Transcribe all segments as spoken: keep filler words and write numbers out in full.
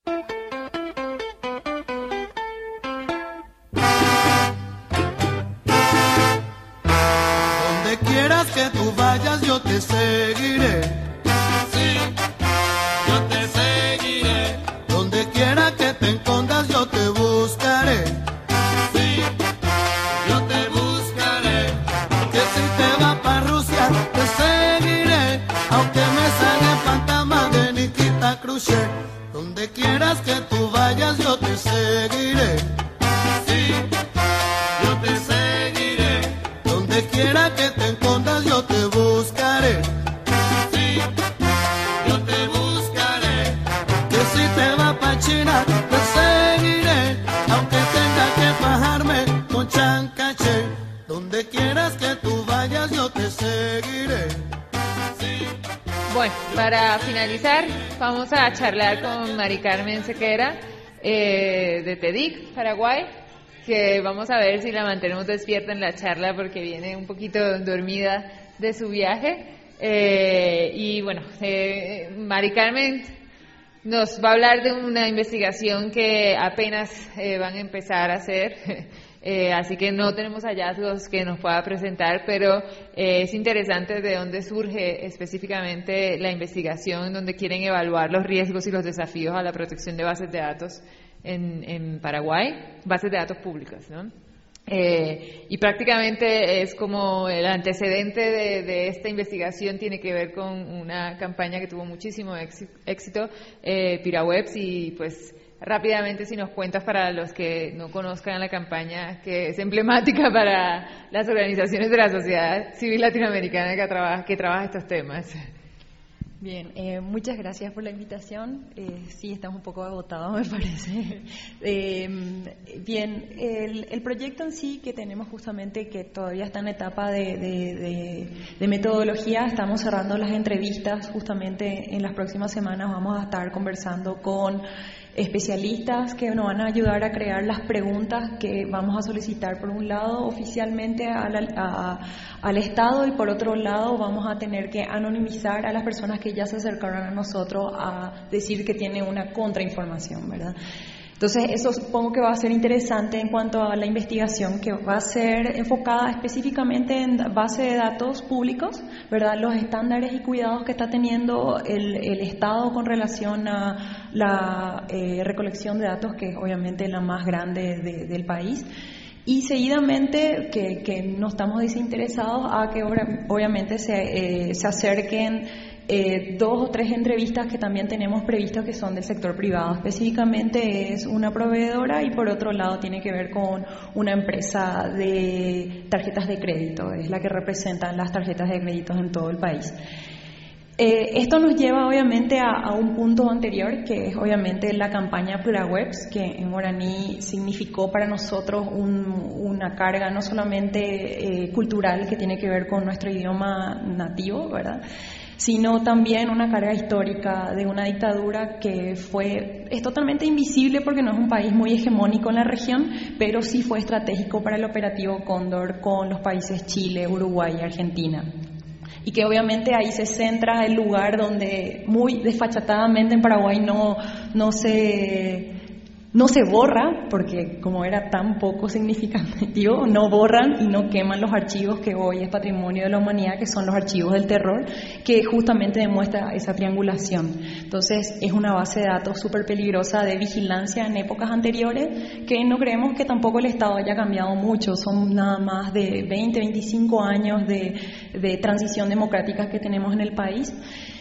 Donde quieras que tú vayas yo te seguiré. Sí, yo te seguiré. Donde quiera que te escondas yo te buscaré. Sí, yo te buscaré. Que si te vas para Rusia te seguiré. Aunque me salga el fantasma de Nikita Khrushchev. Donde quieras que tú vayas yo te seguiré. Sí, yo te seguiré. Donde quiera que te escondas yo te buscaré. Sí, yo te buscaré. Que si te vas pa' China te seguiré. Aunque tenga que fajarme con Chiang Kai-shek. Donde quieras que tú vayas yo te seguiré. Sí. Bueno, para finalizar vamos a charlar con Mari Carmen Sequera eh, de TEDIC Paraguay, que vamos a ver si la mantenemos despierta en la charla porque viene un poquito dormida de su viaje. Eh, y bueno, eh, Mari Carmen nos va a hablar de una investigación que apenas eh, van a empezar a hacer, eh, así que no tenemos hallazgos que nos pueda presentar, pero eh, es interesante de dónde surge específicamente la investigación, donde quieren evaluar los riesgos y los desafíos a la protección de bases de datos En, en Paraguay, bases de datos públicas, ¿no? Eh, y prácticamente es como el antecedente de, de esta investigación tiene que ver con una campaña que tuvo muchísimo éxito, eh, Pirawebs, y pues rápidamente si nos cuentas para los que no conozcan la campaña, que es emblemática para las organizaciones de la sociedad civil latinoamericana que trabaja, que trabaja estos temas. Bien, eh, muchas gracias por la invitación. Eh, sí, estamos un poco agotados, me parece. Eh, bien, el, el proyecto en sí que tenemos justamente, que todavía está en etapa de, de, de, de metodología, estamos cerrando las entrevistas. Justamente en las próximas semanas vamos a estar conversando con especialistas que nos van a ayudar a crear las preguntas que vamos a solicitar, por un lado oficialmente a la, a, al Estado, y por otro lado vamos a tener que anonimizar a las personas que ya se acercaron a nosotros a decir que tienen una contrainformación, ¿verdad? Entonces eso supongo que va a ser interesante en cuanto a la investigación, que va a ser enfocada específicamente en base de datos públicos, ¿verdad? Los estándares y cuidados que está teniendo el, el Estado con relación a la eh, recolección de datos, que es obviamente la más grande de, del país. Y seguidamente que, que no estamos desinteresados a que obviamente se, eh, se acerquen Eh, dos o tres entrevistas que también tenemos previstas que son del sector privado. Específicamente es una proveedora y por otro lado tiene que ver con una empresa de tarjetas de crédito, es la que representa las tarjetas de crédito en todo el país. Eh, esto nos lleva obviamente a, a un punto anterior, que es obviamente la campaña Pirawebs, que en guaraní significó para nosotros un, una carga no solamente eh, cultural, que tiene que ver con nuestro idioma nativo, ¿verdad?, sino también una carga histórica de una dictadura que fue es totalmente invisible porque no es un país muy hegemónico en la región, pero sí fue estratégico para el operativo Cóndor con los países Chile, Uruguay y Argentina. Y que obviamente ahí se centra el lugar donde muy desfachatadamente en Paraguay no, no se... no se borra, porque como era tan poco significativo, no borran y no queman los archivos que hoy es patrimonio de la humanidad, que son los archivos del terror, que justamente demuestra esa triangulación. Entonces es una base de datos súper peligrosa de vigilancia en épocas anteriores, que no creemos que tampoco el Estado haya cambiado mucho, son nada más de veinte, veinticinco años de, de transición democrática que tenemos en el país.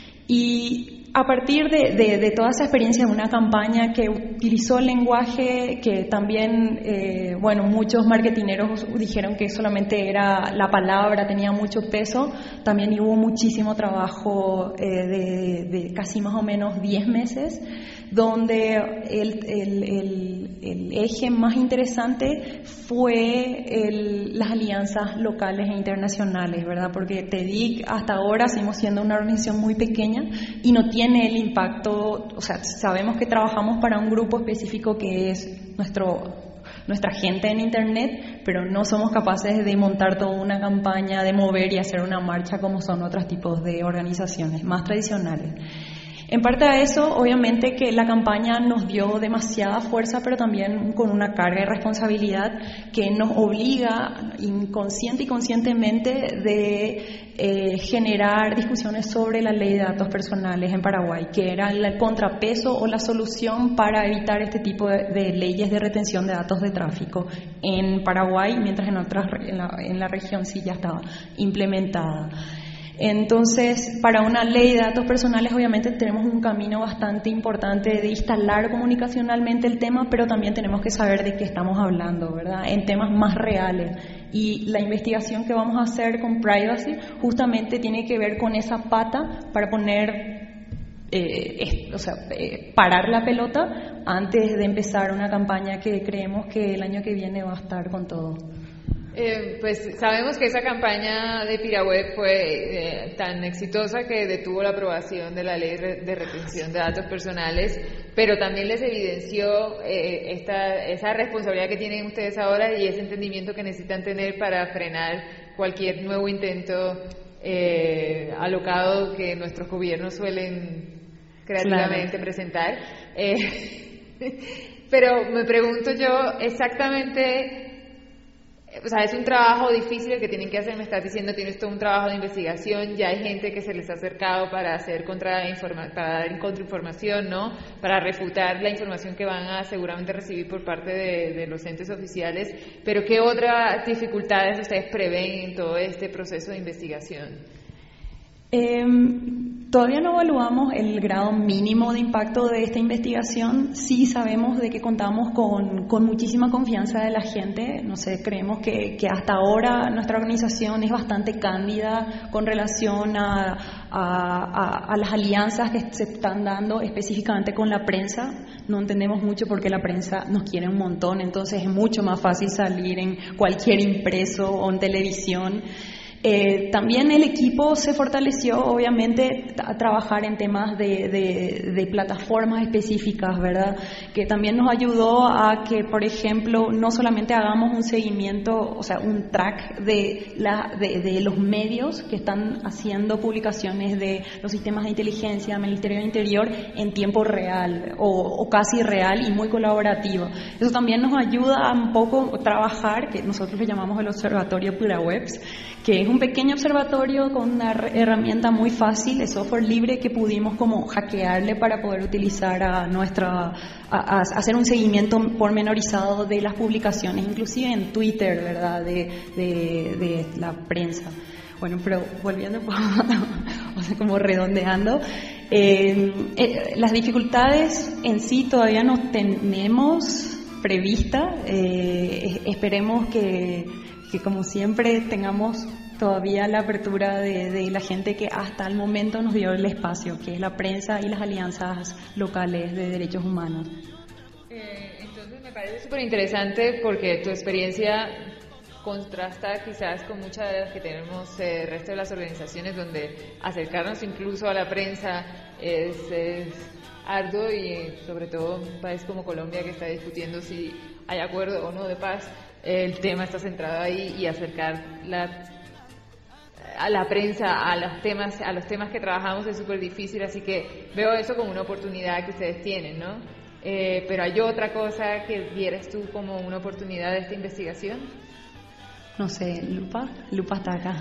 Y a partir de, de, de toda esa experiencia de una campaña que utilizó el lenguaje, que también, eh, bueno, muchos marketineros dijeron que solamente era la palabra, tenía mucho peso, también hubo muchísimo trabajo eh, de, de casi más o menos diez meses, donde el, el, el, el eje más interesante fue el, las alianzas locales e internacionales, ¿verdad? Porque TEDIC hasta ahora seguimos siendo una organización muy pequeña y no tiene el impacto, o sea, sabemos que trabajamos para un grupo específico que es nuestro nuestra gente en Internet, pero no somos capaces de montar toda una campaña, de mover y hacer una marcha como son otros tipos de organizaciones más tradicionales. En parte a eso, obviamente que la campaña nos dio demasiada fuerza, pero también con una carga de responsabilidad que nos obliga inconsciente y conscientemente de eh, generar discusiones sobre la ley de datos personales en Paraguay, que era el contrapeso o la solución para evitar este tipo de, de leyes de retención de datos de tráfico en Paraguay, mientras en otras en la, en la región sí ya estaba implementada. Entonces, para una ley de datos personales, obviamente tenemos un camino bastante importante de instalar comunicacionalmente el tema, pero también tenemos que saber de qué estamos hablando, ¿verdad? En temas más reales. Y la investigación que vamos a hacer con Privacy justamente tiene que ver con esa pata para poner, eh, es, o sea, eh, parar la pelota antes de empezar una campaña que creemos que el año que viene va a estar con todo. Eh, pues sabemos que esa campaña de Piraweb fue eh, tan exitosa que detuvo la aprobación de la ley de retención de datos personales, pero también les evidenció eh, esta, esa responsabilidad que tienen ustedes ahora y ese entendimiento que necesitan tener para frenar cualquier nuevo intento eh, alocado que nuestros gobiernos suelen creativamente claro. presentar. Eh, pero me pregunto yo exactamente... O sea, es un trabajo difícil el que tienen que hacer, me estás diciendo, tienes todo un trabajo de investigación, ya hay gente que se les ha acercado para hacer contra para dar contrainformación, ¿no? Para refutar la información que van a seguramente recibir por parte de, de los entes oficiales, pero ¿qué otras dificultades ustedes prevén en todo este proceso de investigación? Eh, todavía no evaluamos el grado mínimo de impacto de esta investigación. Sí sabemos de que contamos con, con muchísima confianza de la gente. No sé, creemos que, que hasta ahora nuestra organización es bastante cándida con relación a, a, a, a las alianzas que se están dando específicamente con la prensa. No entendemos mucho porque la prensa nos quiere un montón, entonces es mucho más fácil salir en cualquier impreso o en televisión. Eh, también el equipo se fortaleció, obviamente, a trabajar en temas de, de, de plataformas específicas, ¿verdad? Que también nos ayudó a que, por ejemplo, no solamente hagamos un seguimiento, o sea, un track de, la, de, de los medios que están haciendo publicaciones de los sistemas de inteligencia, Ministerio del Interior, en tiempo real o, o casi real y muy colaborativo. Eso también nos ayuda a un poco trabajar, que nosotros le llamamos el Observatorio Pirawebs, que es un pequeño observatorio con una herramienta muy fácil de software libre que pudimos como hackearle para poder utilizar a nuestra, a, a hacer un seguimiento pormenorizado de las publicaciones, inclusive en Twitter, ¿verdad?, de, de, de la prensa. Bueno, pero volviendo, o sea, como redondeando, eh, eh, las dificultades en sí todavía no tenemos prevista. Eh, esperemos que, que, como siempre, tengamos todavía la apertura de, de la gente que hasta el momento nos dio el espacio, que es la prensa y las alianzas locales de derechos humanos. Eh, entonces me parece súper interesante porque tu experiencia contrasta quizás con muchas de las que tenemos eh, el resto de las organizaciones, donde acercarnos incluso a la prensa es, es arduo, y sobre todo en un país como Colombia que está discutiendo si hay acuerdo o no de paz, el tema está centrado ahí, y acercar la a la prensa a los temas a los temas que trabajamos es súper difícil, así que veo eso como una oportunidad que ustedes tienen, ¿no? Eh, pero ¿hay otra cosa que vieras tú como una oportunidad de esta investigación? No sé, Lupa, Lupa está acá.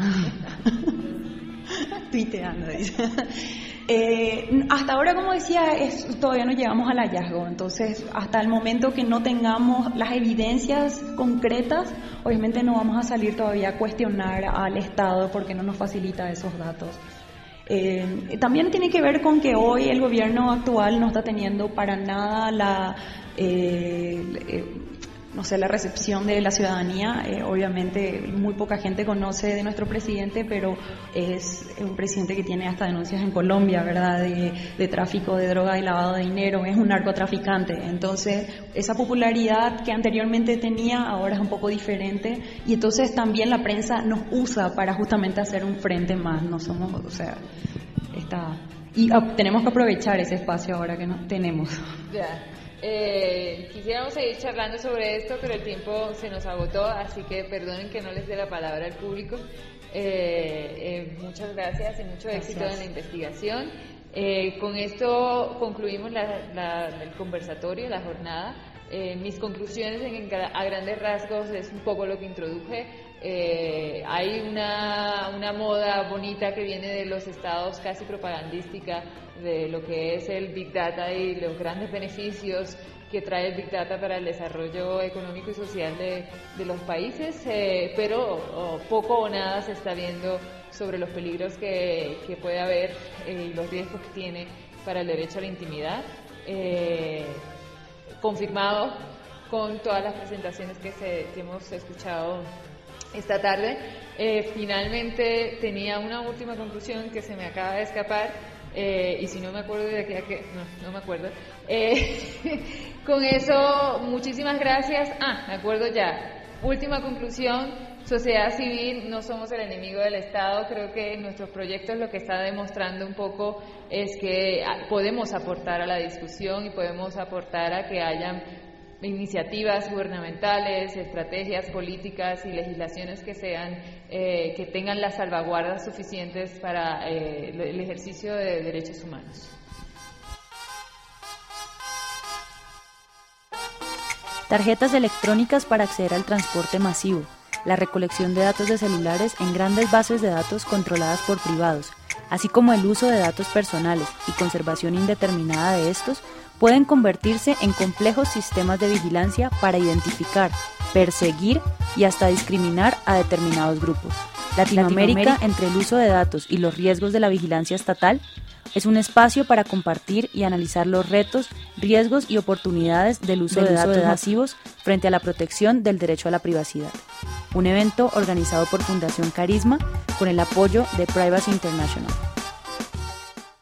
Tuiteando, dice. Eh, hasta ahora, como decía, es, todavía no llegamos al hallazgo, entonces hasta el momento que no tengamos las evidencias concretas, obviamente no vamos a salir todavía a cuestionar al Estado porque no nos facilita esos datos. Eh, también tiene que ver con que hoy el gobierno actual no está teniendo para nada la... Eh, eh, no sé, la recepción de la ciudadanía. Eh, obviamente muy poca gente conoce de nuestro presidente, pero es un presidente que tiene hasta denuncias en Colombia, ¿verdad?, de, de tráfico de droga y lavado de dinero, es un narcotraficante. Entonces, esa popularidad que anteriormente tenía ahora es un poco diferente, y entonces también la prensa nos usa para justamente hacer un frente más. No somos, o sea, está... Y oh, tenemos que aprovechar ese espacio ahora que no tenemos. Yeah. Eh, quisiéramos seguir charlando sobre esto, pero el tiempo se nos agotó, así que perdonen que no les dé la palabra al público. Eh, eh, muchas gracias y mucho éxito gracias. En la investigación. Eh, con esto concluimos la, la, el conversatorio, la jornada. Eh, mis conclusiones en, a grandes rasgos es un poco lo que introduje. Eh, hay una, una moda bonita que viene de los estados, casi propagandística, de lo que es el Big Data y los grandes beneficios que trae el Big Data para el desarrollo económico y social de, de los países, eh, pero oh, poco o nada se está viendo sobre los peligros que, que puede haber y eh, los riesgos que tiene para el derecho a la intimidad. Eh, confirmado con todas las presentaciones que, se, que hemos escuchado esta tarde. Eh, finalmente tenía una última conclusión que se me acaba de escapar, eh, y si no me acuerdo de aquí a que... No, no me acuerdo. Eh, con eso, muchísimas gracias. Ah, me acuerdo ya. Última conclusión, sociedad civil, no somos el enemigo del Estado. Creo que en nuestros proyectos lo que está demostrando un poco es que podemos aportar a la discusión y podemos aportar a que hayan iniciativas gubernamentales, estrategias políticas y legislaciones que sean eh, que tengan las salvaguardas suficientes para eh, el ejercicio de derechos humanos. Tarjetas electrónicas para acceder al transporte masivo, la recolección de datos de celulares en grandes bases de datos controladas por privados, así como el uso de datos personales y conservación indeterminada de estos, pueden convertirse en complejos sistemas de vigilancia para identificar, perseguir y hasta discriminar a determinados grupos. Latinoamérica, Latinoamérica, entre el uso de datos y los riesgos de la vigilancia estatal, es un espacio para compartir y analizar los retos, riesgos y oportunidades del uso, del de, uso datos de datos masivos frente a la protección del derecho a la privacidad. Un evento organizado por Fundación Carisma con el apoyo de Privacy International.